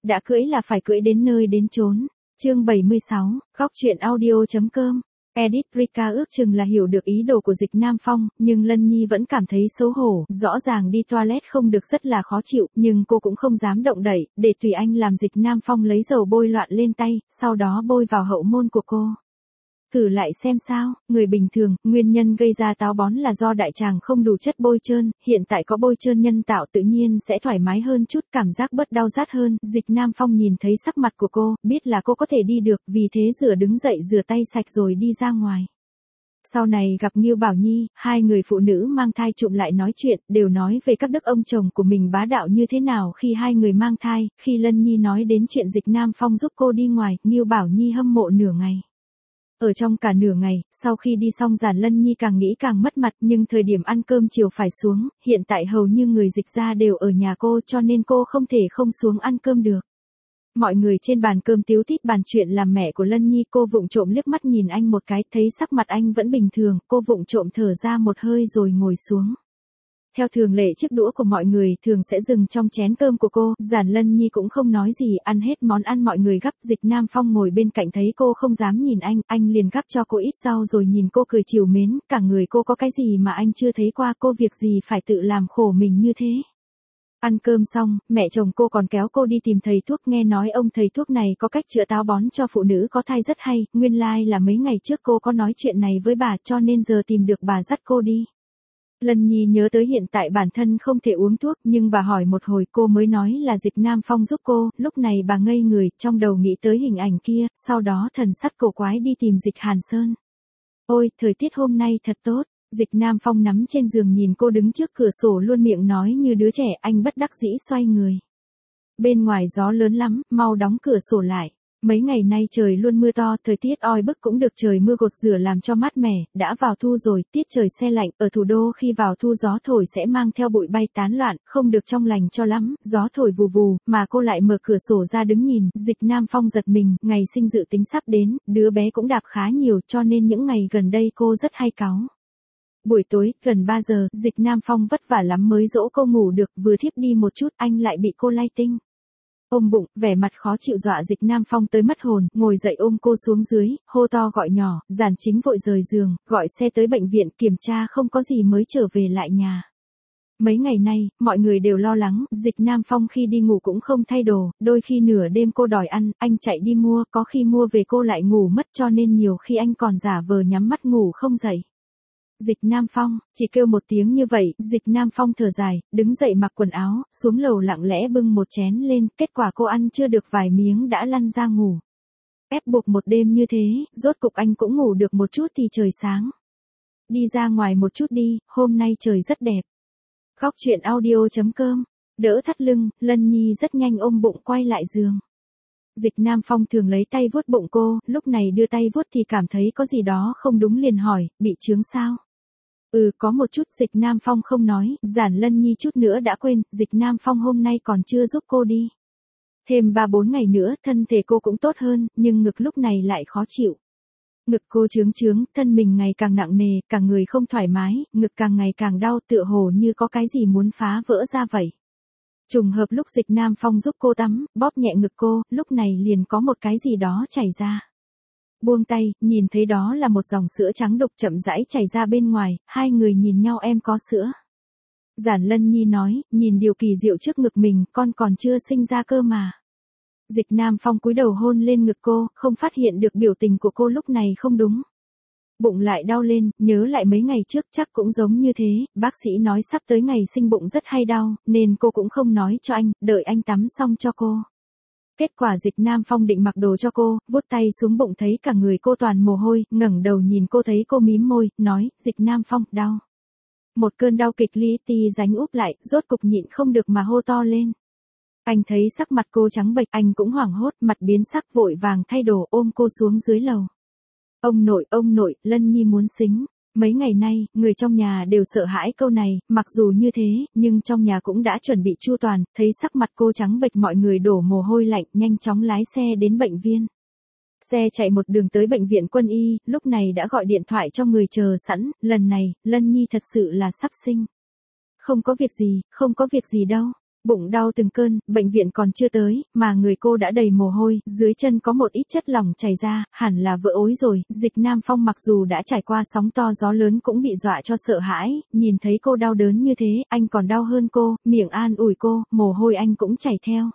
Đã cưỡi là phải cưỡi đến nơi đến chốn. Chương 76, Góc truyện audio.com. Edit Rika ước chừng là hiểu được ý đồ của Dịch Nam Phong, nhưng Lân Nhi vẫn cảm thấy xấu hổ, rõ ràng đi toilet không được rất là khó chịu, nhưng cô cũng không dám động đậy, để tùy anh làm. Dịch Nam Phong lấy dầu bôi loạn lên tay, sau đó bôi vào hậu môn của cô. Thử lại xem sao, người bình thường, nguyên nhân gây ra táo bón là do đại tràng không đủ chất bôi trơn, hiện tại có bôi trơn nhân tạo tự nhiên sẽ thoải mái hơn chút, cảm giác bớt đau rát hơn. Dịch Nam Phong nhìn thấy sắc mặt của cô, biết là cô có thể đi được, vì thế đứng dậy rửa tay sạch rồi đi ra ngoài. Sau này gặp Ngưu Bảo Nhi, hai người phụ nữ mang thai trụm lại nói chuyện, đều nói về các đức ông chồng của mình bá đạo như thế nào khi hai người mang thai. Khi Lân Nhi nói đến chuyện Dịch Nam Phong giúp cô đi ngoài, Ngưu Bảo Nhi hâm mộ nửa ngày. Ở trong cả nửa ngày, sau khi đi xong Giản Lân Nhi càng nghĩ càng mất mặt, nhưng thời điểm ăn cơm chiều phải xuống, hiện tại hầu như người Dịch gia đều ở nhà cô, cho nên cô không thể không xuống ăn cơm được. Mọi người trên bàn cơm tíu tít bàn chuyện làm mẹ của Lân Nhi, cô vụng trộm liếc mắt nhìn anh một cái, thấy sắc mặt anh vẫn bình thường, cô vụng trộm thở ra một hơi rồi ngồi xuống. Theo thường lệ chiếc đũa của mọi người thường sẽ dừng trong chén cơm của cô, Giản Lân Nhi cũng không nói gì, ăn hết món ăn mọi người gắp. Dịch Nam Phong ngồi bên cạnh thấy cô không dám nhìn anh liền gắp cho cô ít rau rồi nhìn cô cười trìu mến, cả người cô có cái gì mà anh chưa thấy qua, cô việc gì phải tự làm khổ mình như thế. Ăn cơm xong, mẹ chồng cô còn kéo cô đi tìm thầy thuốc, nghe nói ông thầy thuốc này có cách chữa táo bón cho phụ nữ có thai rất hay, nguyên lai là mấy ngày trước cô có nói chuyện này với bà cho nên giờ tìm được bà dắt cô đi. Lân Nhi nhớ tới hiện tại bản thân không thể uống thuốc, nhưng bà hỏi một hồi cô mới nói là Dịch Nam Phong giúp cô, lúc này bà ngây người, trong đầu nghĩ tới hình ảnh kia, sau đó thần sắc cổ quái đi tìm Dịch Hàn Sơn. Ôi, thời tiết hôm nay thật tốt. Dịch Nam Phong nắm trên giường nhìn cô đứng trước cửa sổ luôn miệng nói như đứa trẻ, anh bất đắc dĩ xoay người. Bên ngoài gió lớn lắm, mau đóng cửa sổ lại. Mấy ngày nay trời luôn mưa to, thời tiết oi bức cũng được trời mưa gột rửa làm cho mát mẻ, đã vào thu rồi, tiết trời se lạnh, ở thủ đô khi vào thu gió thổi sẽ mang theo bụi bay tán loạn, không được trong lành cho lắm, gió thổi vù vù, mà cô lại mở cửa sổ ra đứng nhìn. Dịch Nam Phong giật mình, ngày sinh dự tính sắp đến, đứa bé cũng đạp khá nhiều cho nên những ngày gần đây cô rất hay cáu. Buổi tối, gần 3 giờ, Dịch Nam Phong vất vả lắm mới dỗ cô ngủ được, vừa thiếp đi một chút, anh lại bị cô lay tinh. Ôm bụng, vẻ mặt khó chịu dọa Dịch Nam Phong tới mất hồn, ngồi dậy ôm cô xuống dưới, hô to gọi nhỏ. Giản Chính vội rời giường, gọi xe tới bệnh viện, kiểm tra không có gì mới trở về lại nhà. Mấy ngày nay, mọi người đều lo lắng, Dịch Nam Phong khi đi ngủ cũng không thay đồ, đôi khi nửa đêm cô đòi ăn, anh chạy đi mua, có khi mua về cô lại ngủ mất cho nên nhiều khi anh còn giả vờ nhắm mắt ngủ không dậy. Dịch Nam Phong, chỉ kêu một tiếng như vậy, Dịch Nam Phong thở dài, đứng dậy mặc quần áo, xuống lầu lặng lẽ bưng một chén lên, kết quả cô ăn chưa được vài miếng đã lăn ra ngủ. Ép buộc một đêm như thế, rốt cục anh cũng ngủ được một chút thì trời sáng. Đi ra ngoài một chút đi, hôm nay trời rất đẹp. Góc truyện audio.com, đỡ thắt lưng, Lân Nhi rất nhanh ôm bụng quay lại giường. Dịch Nam Phong thường lấy tay vuốt bụng cô, lúc này đưa tay vuốt thì cảm thấy có gì đó không đúng liền hỏi, bị chướng sao? Có một chút. Dịch Nam Phong không nói, Giản Lân Nhi chút nữa đã quên, Dịch Nam Phong hôm nay còn chưa giúp cô đi. Thêm 3-4 ngày nữa, thân thể cô cũng tốt hơn, nhưng ngực lúc này lại khó chịu. Ngực cô chướng, thân mình ngày càng nặng nề, cả người không thoải mái, ngực càng ngày càng đau, tựa hồ như có cái gì muốn phá vỡ ra vậy. Trùng hợp lúc Dịch Nam Phong giúp cô tắm, bóp nhẹ ngực cô, lúc này liền có một cái gì đó chảy ra. Buông tay, nhìn thấy đó là một dòng sữa trắng đục chậm rãi chảy ra bên ngoài, hai người nhìn nhau, em có sữa. Giản Lân Nhi nói, nhìn điều kỳ diệu trước ngực mình, con còn chưa sinh ra cơ mà. Dịch Nam Phong cúi đầu hôn lên ngực cô, không phát hiện được biểu tình của cô lúc này không đúng. Bụng lại đau lên, nhớ lại mấy ngày trước chắc cũng giống như thế, bác sĩ nói sắp tới ngày sinh bụng rất hay đau, nên cô cũng không nói cho anh, đợi anh tắm xong cho cô. Kết quả Dịch Nam Phong định mặc đồ cho cô, vuốt tay xuống bụng thấy cả người cô toàn mồ hôi, ngẩng đầu nhìn cô thấy cô mím môi, nói, Dịch Nam Phong, đau. Một cơn đau kịch liệt ránh úp lại, rốt cục nhịn không được mà hô to lên. Anh thấy sắc mặt cô trắng bệch, anh cũng hoảng hốt, mặt biến sắc vội vàng thay đồ ôm cô xuống dưới lầu. Ông nội, Lân Nhi muốn xính. Mấy ngày nay, người trong nhà đều sợ hãi câu này, mặc dù như thế, nhưng trong nhà cũng đã chuẩn bị chu toàn, thấy sắc mặt cô trắng bệch mọi người đổ mồ hôi lạnh, nhanh chóng lái xe đến bệnh viện. Xe chạy một đường tới bệnh viện Quân y, lúc này đã gọi điện thoại cho người chờ sẵn, lần này, Lân Nhi thật sự là sắp sinh. Không có việc gì đâu. Bụng đau từng cơn, bệnh viện còn chưa tới, mà người cô đã đầy mồ hôi, dưới chân có một ít chất lỏng chảy ra, hẳn là vỡ ối rồi. Dịch Nam Phong mặc dù đã trải qua sóng to gió lớn cũng bị dọa cho sợ hãi, nhìn thấy cô đau đớn như thế, anh còn đau hơn cô, miệng an ủi cô, mồ hôi anh cũng chảy theo.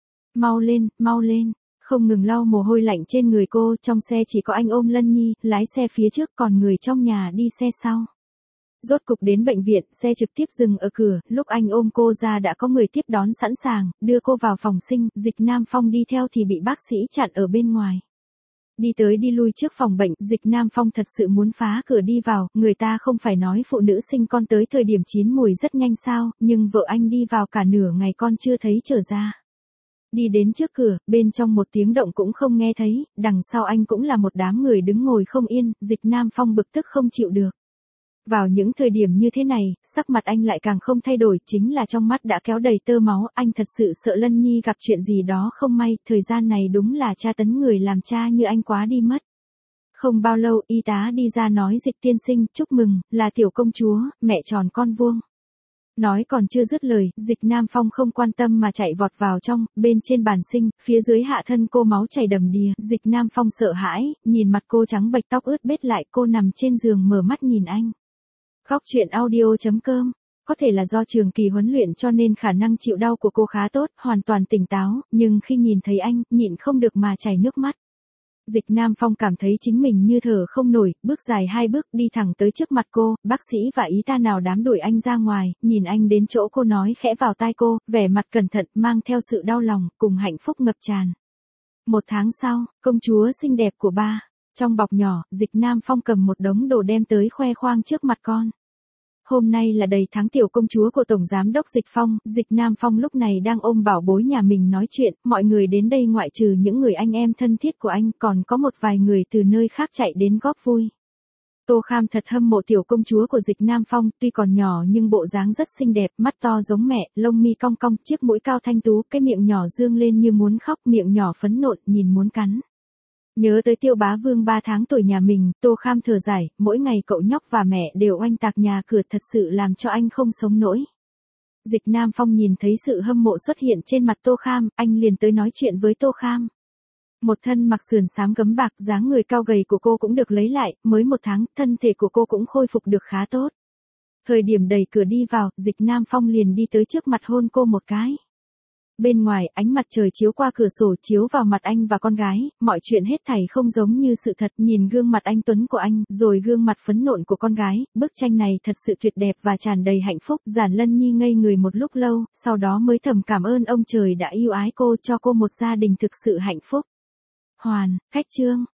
Mau lên. Không ngừng lau mồ hôi lạnh trên người cô, trong xe chỉ có anh ôm Lân Nhi, lái xe phía trước còn người trong nhà đi xe sau. Rốt cục đến bệnh viện, xe trực tiếp dừng ở cửa, lúc anh ôm cô ra đã có người tiếp đón sẵn sàng, đưa cô vào phòng sinh, Dịch Nam Phong đi theo thì bị bác sĩ chặn ở bên ngoài. Đi tới đi lui trước phòng bệnh, Dịch Nam Phong thật sự muốn phá cửa đi vào, người ta không phải nói phụ nữ sinh con tới thời điểm chín mùi rất nhanh sao, nhưng vợ anh đi vào cả nửa ngày con chưa thấy trở ra. Đi đến trước cửa, bên trong một tiếng động cũng không nghe thấy, đằng sau anh cũng là một đám người đứng ngồi không yên, Dịch Nam Phong bực tức không chịu được. Vào những thời điểm như thế này, sắc mặt anh lại càng không thay đổi, chính là trong mắt đã kéo đầy tơ máu, anh thật sự sợ Lân Nhi gặp chuyện gì đó không may, thời gian này đúng là tra tấn người làm cha như anh quá đi mất. Không bao lâu, y tá đi ra nói Dịch tiên sinh, chúc mừng, là tiểu công chúa, mẹ tròn con vuông. Nói còn chưa dứt lời, Dịch Nam Phong không quan tâm mà chạy vọt vào trong, bên trên bàn sinh, phía dưới hạ thân cô máu chảy đầm đìa, Dịch Nam Phong sợ hãi, nhìn mặt cô trắng bệch tóc ướt bết lại, cô nằm trên giường mở mắt nhìn anh. Khóc chuyện audio.com. Có thể là do trường kỳ huấn luyện cho nên khả năng chịu đau của cô khá tốt, hoàn toàn tỉnh táo, nhưng khi nhìn thấy anh, nhịn không được mà chảy nước mắt. Dịch Nam Phong cảm thấy chính mình như thở không nổi, bước dài 2 bước đi thẳng tới trước mặt cô, bác sĩ và y tá nào đám đuổi anh ra ngoài, nhìn anh đến chỗ cô nói khẽ vào tai cô, vẻ mặt cẩn thận, mang theo sự đau lòng, cùng hạnh phúc ngập tràn. 1 tháng sau, công chúa xinh đẹp của ba. Trong bọc nhỏ, Dịch Nam Phong cầm một đống đồ đem tới khoe khoang trước mặt con. Hôm nay là đầy tháng tiểu công chúa của Tổng Giám đốc Dịch Phong, Dịch Nam Phong lúc này đang ôm bảo bối nhà mình nói chuyện, mọi người đến đây ngoại trừ những người anh em thân thiết của anh còn có một vài người từ nơi khác chạy đến góp vui. Tô Kham thật hâm mộ tiểu công chúa của Dịch Nam Phong, tuy còn nhỏ nhưng bộ dáng rất xinh đẹp, mắt to giống mẹ, lông mi cong cong, chiếc mũi cao thanh tú, cái miệng nhỏ dương lên như muốn khóc, miệng nhỏ phấn nộn, nhìn muốn cắn. Nhớ tới Tiêu Bá Vương 3 tháng tuổi nhà mình, Tô Kham thở dài, mỗi ngày cậu nhóc và mẹ đều oanh tạc nhà cửa thật sự làm cho anh không sống nổi. Dịch Nam Phong nhìn thấy sự hâm mộ xuất hiện trên mặt Tô Kham, anh liền tới nói chuyện với Tô Kham. Một thân mặc sườn xám gấm bạc, dáng người cao gầy của cô cũng được lấy lại, mới 1 tháng, thân thể của cô cũng khôi phục được khá tốt. Thời điểm đẩy cửa đi vào, Dịch Nam Phong liền đi tới trước mặt hôn cô một cái. Bên ngoài, ánh mặt trời chiếu qua cửa sổ chiếu vào mặt anh và con gái, mọi chuyện hết thảy không giống như sự thật, nhìn gương mặt anh tuấn của anh, rồi gương mặt phấn nộn của con gái, bức tranh này thật sự tuyệt đẹp và tràn đầy hạnh phúc. Giản Lân Nhi ngây người một lúc lâu, sau đó mới thầm cảm ơn ông trời đã yêu ái cô, cho cô một gia đình thực sự hạnh phúc. Hoàn, khách chương.